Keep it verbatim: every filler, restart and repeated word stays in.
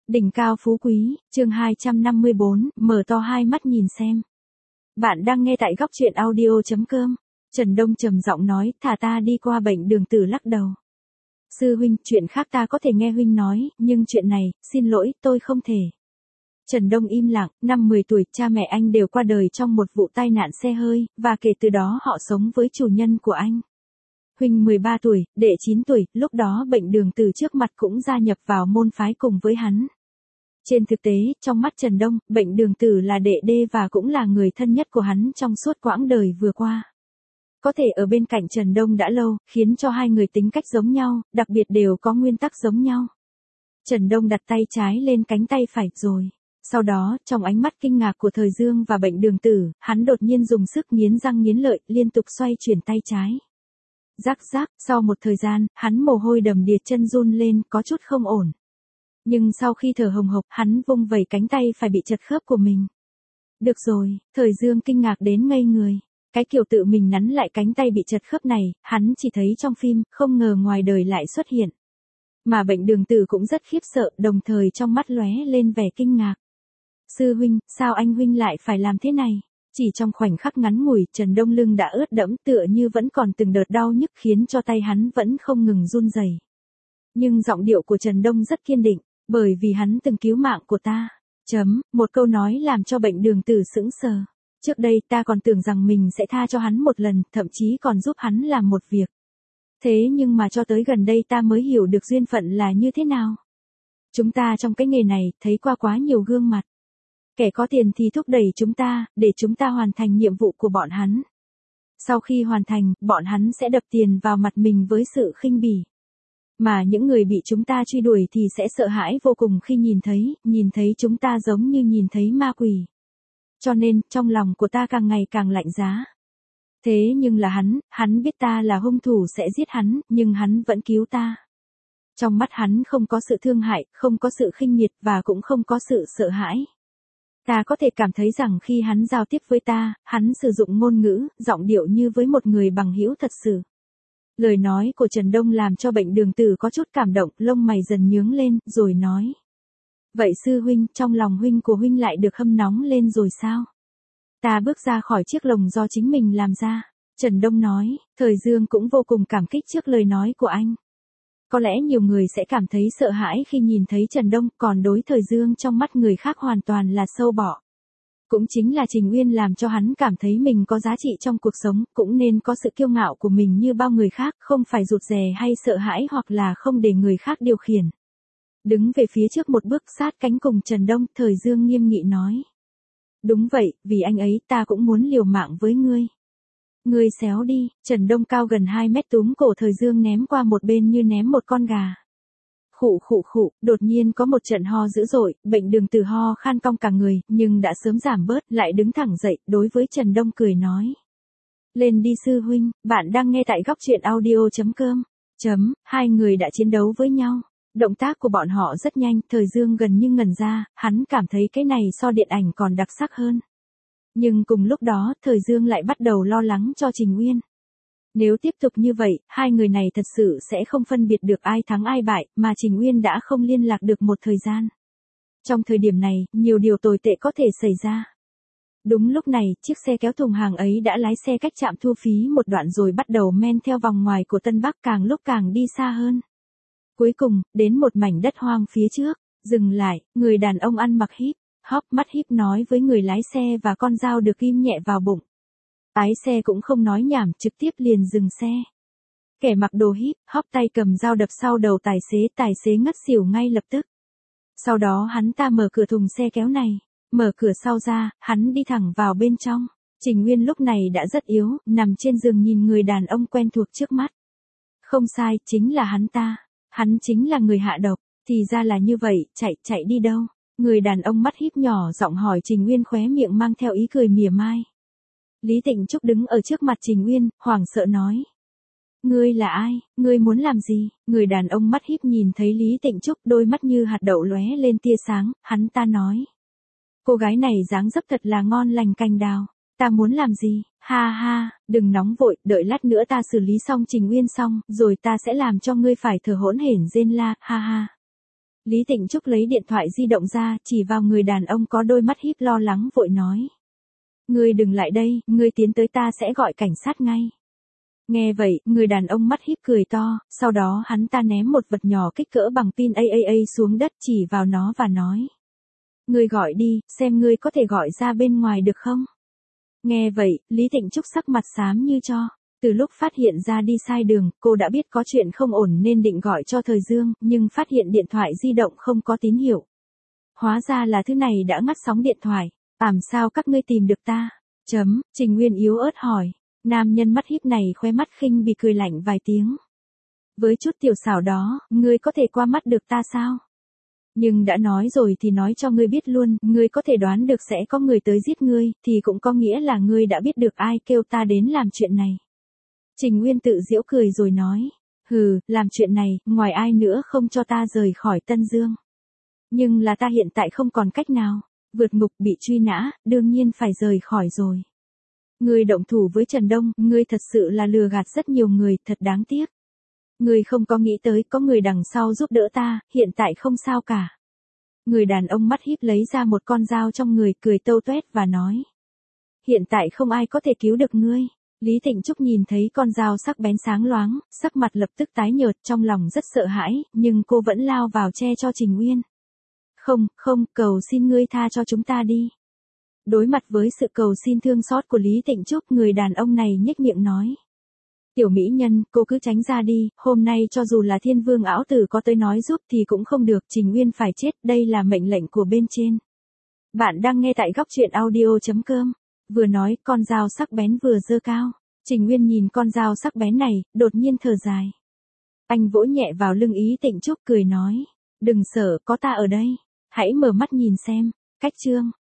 Đỉnh cao phú quý, chương hai trăm năm mươi bốn, mở to hai mắt nhìn xem. Bạn đang nghe tại góc truyện audio chấm com. Trần Đông trầm giọng nói, thả ta đi qua. Bệnh Đường Tử lắc đầu. Sư huynh, chuyện khác ta có thể nghe huynh nói, nhưng chuyện này, xin lỗi, tôi không thể. Trần Đông im lặng, năm mười tuổi, cha mẹ anh đều qua đời trong một vụ tai nạn xe hơi, và kể từ đó họ sống với chủ nhân của anh. Huynh mười ba tuổi, đệ chín tuổi, lúc đó Bệnh Đường Tử trước mặt cũng gia nhập vào môn phái cùng với hắn. Trên thực tế, trong mắt Trần Đông, Bệnh Đường Tử là đệ đê và cũng là người thân nhất của hắn trong suốt quãng đời vừa qua. Có thể ở bên cạnh Trần Đông đã lâu, khiến cho hai người tính cách giống nhau, đặc biệt đều có nguyên tắc giống nhau. Trần Đông đặt tay trái lên cánh tay phải rồi. Sau đó, trong ánh mắt kinh ngạc của Thời Dương và Bệnh Đường Tử, hắn đột nhiên dùng sức nghiến răng nghiến lợi, liên tục xoay chuyển tay trái. Rắc rắc, sau một thời gian, hắn mồ hôi đầm đìa, chân run lên, có chút không ổn. Nhưng sau khi thở hồng hộc, hắn vung vẩy cánh tay phải bị chật khớp của mình. Được rồi, Thời Dương kinh ngạc đến ngây người. Cái kiểu tự mình nắn lại cánh tay bị chật khớp này, hắn chỉ thấy trong phim, không ngờ ngoài đời lại xuất hiện. Mà Bệnh Đường Tử cũng rất khiếp sợ, đồng thời trong mắt lóe lên vẻ kinh ngạc. Sư huynh, sao anh huynh lại phải làm thế này? Chỉ trong khoảnh khắc ngắn ngủi, Trần Đông lưng đã ướt đẫm, tựa như vẫn còn từng đợt đau nhức, khiến cho tay hắn vẫn không ngừng run rẩy. Nhưng giọng điệu của Trần Đông rất kiên định, bởi vì hắn từng cứu mạng của ta. Chấm, một câu nói làm cho Bệnh Đường Tử sững sờ. Trước đây ta còn tưởng rằng mình sẽ tha cho hắn một lần, thậm chí còn giúp hắn làm một việc. Thế nhưng mà cho tới gần đây ta mới hiểu được duyên phận là như thế nào. Chúng ta trong cái nghề này, thấy qua quá nhiều gương mặt. Kẻ có tiền thì thúc đẩy chúng ta, để chúng ta hoàn thành nhiệm vụ của bọn hắn. Sau khi hoàn thành, bọn hắn sẽ đập tiền vào mặt mình với sự khinh bỉ. Mà những người bị chúng ta truy đuổi thì sẽ sợ hãi vô cùng khi nhìn thấy, nhìn thấy chúng ta giống như nhìn thấy ma quỷ. Cho nên, trong lòng của ta càng ngày càng lạnh giá. Thế nhưng là hắn, hắn biết ta là hung thủ sẽ giết hắn, nhưng hắn vẫn cứu ta. Trong mắt hắn không có sự thương hại, không có sự khinh miệt và cũng không có sự sợ hãi. Ta có thể cảm thấy rằng khi hắn giao tiếp với ta, hắn sử dụng ngôn ngữ, giọng điệu như với một người bằng hữu thật sự. Lời nói của Trần Đông làm cho Bệnh Đường Tử có chút cảm động, lông mày dần nhướng lên, rồi nói. Vậy sư huynh, trong lòng huynh của huynh lại được hâm nóng lên rồi sao? Ta bước ra khỏi chiếc lồng do chính mình làm ra. Trần Đông nói, Thời Dương cũng vô cùng cảm kích trước lời nói của anh. Có lẽ nhiều người sẽ cảm thấy sợ hãi khi nhìn thấy Trần Đông, còn đối Thời Dương trong mắt người khác hoàn toàn là sâu bọ. Cũng chính là Trình Uyên làm cho hắn cảm thấy mình có giá trị trong cuộc sống, cũng nên có sự kiêu ngạo của mình như bao người khác, không phải rụt rè hay sợ hãi hoặc là không để người khác điều khiển. Đứng về phía trước một bước sát cánh cùng Trần Đông, Thời Dương nghiêm nghị nói. Đúng vậy, vì anh ấy ta cũng muốn liều mạng với ngươi. Ngươi xéo đi. Trần Đông cao gần hai mét túm cổ Thời Dương ném qua một bên như ném một con gà. Khụ khụ khụ, đột nhiên có một trận ho dữ dội, Bệnh Đường Tử ho khan cong cả người, nhưng đã sớm giảm bớt, lại đứng thẳng dậy, đối với Trần Đông cười nói. Lên đi sư huynh, bạn đang nghe tại góc truyện audio chấm com. Chấm, hai người đã chiến đấu với nhau. Động tác của bọn họ rất nhanh, Thời Dương gần như ngẩn ra, hắn cảm thấy cái này so điện ảnh còn đặc sắc hơn. Nhưng cùng lúc đó, Thời Dương lại bắt đầu lo lắng cho Trình Uyên. Nếu tiếp tục như vậy, hai người này thật sự sẽ không phân biệt được ai thắng ai bại, mà Trình Uyên đã không liên lạc được một thời gian. Trong thời điểm này, nhiều điều tồi tệ có thể xảy ra. Đúng lúc này, chiếc xe kéo thùng hàng ấy đã lái xe cách trạm thu phí một đoạn rồi bắt đầu men theo vòng ngoài của Tân Bắc, càng lúc càng đi xa hơn. Cuối cùng, đến một mảnh đất hoang phía trước, dừng lại, người đàn ông ăn mặc híp, hốc mắt híp nói với người lái xe và con dao được ghim nhẹ vào bụng. Lái xe cũng không nói nhảm, trực tiếp liền dừng xe. Kẻ mặc đồ híp, hóc tay cầm dao đập sau đầu tài xế, tài xế ngất xỉu ngay lập tức. Sau đó hắn ta mở cửa thùng xe kéo này, mở cửa sau ra, hắn đi thẳng vào bên trong. Trình Uyên lúc này đã rất yếu, nằm trên giường nhìn người đàn ông quen thuộc trước mắt. Không sai, chính là hắn ta. Hắn chính là người hạ độc, thì ra là như vậy, chạy, chạy đi đâu? Người đàn ông mắt híp nhỏ giọng hỏi Trình Uyên, khóe miệng mang theo ý cười mỉa mai. Lý Tịnh Trúc đứng ở trước mặt Trình Uyên, hoảng sợ nói. Ngươi là ai, ngươi muốn làm gì? Người đàn ông mắt híp nhìn thấy Lý Tịnh Trúc, đôi mắt như hạt đậu lóe lên tia sáng, hắn ta nói. Cô gái này dáng dấp thật là ngon lành cành đào. Ta muốn làm gì? Ha ha, đừng nóng vội, đợi lát nữa ta xử lý xong Trình Uyên xong, rồi ta sẽ làm cho ngươi phải thở hỗn hển rên la, ha ha. Lý Tịnh Trúc lấy điện thoại di động ra, chỉ vào người đàn ông có đôi mắt híp lo lắng vội nói. Ngươi đừng lại đây, ngươi tiến tới ta sẽ gọi cảnh sát ngay. Nghe vậy, người đàn ông mắt híp cười to, sau đó hắn ta ném một vật nhỏ kích cỡ bằng pin a a a xuống đất chỉ vào nó và nói. Ngươi gọi đi, xem ngươi có thể gọi ra bên ngoài được không? Nghe vậy, Lý Tịnh Trúc sắc mặt xám như tro. Từ lúc phát hiện ra đi sai đường, cô đã biết có chuyện không ổn nên định gọi cho Thời Dương, nhưng phát hiện điện thoại di động không có tín hiệu. Hóa ra là thứ này đã ngắt sóng điện thoại. Ảm sao các ngươi tìm được ta? Chấm, Trình Nguyên yếu ớt hỏi. Nam nhân mắt híp này khóe mắt khinh bỉ cười lạnh vài tiếng. Với chút tiểu xảo đó, ngươi có thể qua mắt được ta sao? Nhưng đã nói rồi thì nói cho ngươi biết luôn, ngươi có thể đoán được sẽ có người tới giết ngươi, thì cũng có nghĩa là ngươi đã biết được ai kêu ta đến làm chuyện này. Trình Nguyên tự giễu cười rồi nói, hừ, làm chuyện này, ngoài ai nữa không cho ta rời khỏi Tân Dương. Nhưng là ta hiện tại không còn cách nào, vượt ngục bị truy nã, đương nhiên phải rời khỏi rồi. Ngươi động thủ với Trần Đông, ngươi thật sự là lừa gạt rất nhiều người, thật đáng tiếc. Ngươi không có nghĩ tới có người đằng sau giúp đỡ ta, hiện tại không sao cả. Người đàn ông mắt híp lấy ra một con dao trong người, cười tâu tuét và nói. Hiện tại không ai có thể cứu được ngươi. Lý Tịnh Trúc nhìn thấy con dao sắc bén sáng loáng, sắc mặt lập tức tái nhợt, trong lòng rất sợ hãi, nhưng cô vẫn lao vào che cho Trình Nguyên. Không, không, cầu xin ngươi tha cho chúng ta đi. Đối mặt với sự cầu xin thương xót của Lý Tịnh Trúc, người đàn ông này nhếch miệng nói. Tiểu mỹ nhân, cô cứ tránh ra đi, hôm nay cho dù là Thiên Vương ảo tử có tới nói giúp thì cũng không được, Trình Nguyên phải chết, đây là mệnh lệnh của bên trên. Bạn đang nghe tại góc truyện audio chấm com. Vừa nói, con dao sắc bén vừa giơ cao. Trình Nguyên nhìn con dao sắc bén này, đột nhiên thở dài. Anh vỗ nhẹ vào lưng Lý Tịnh Trúc cười nói. Đừng sợ, có ta ở đây. Hãy mở mắt nhìn xem. Cách chương.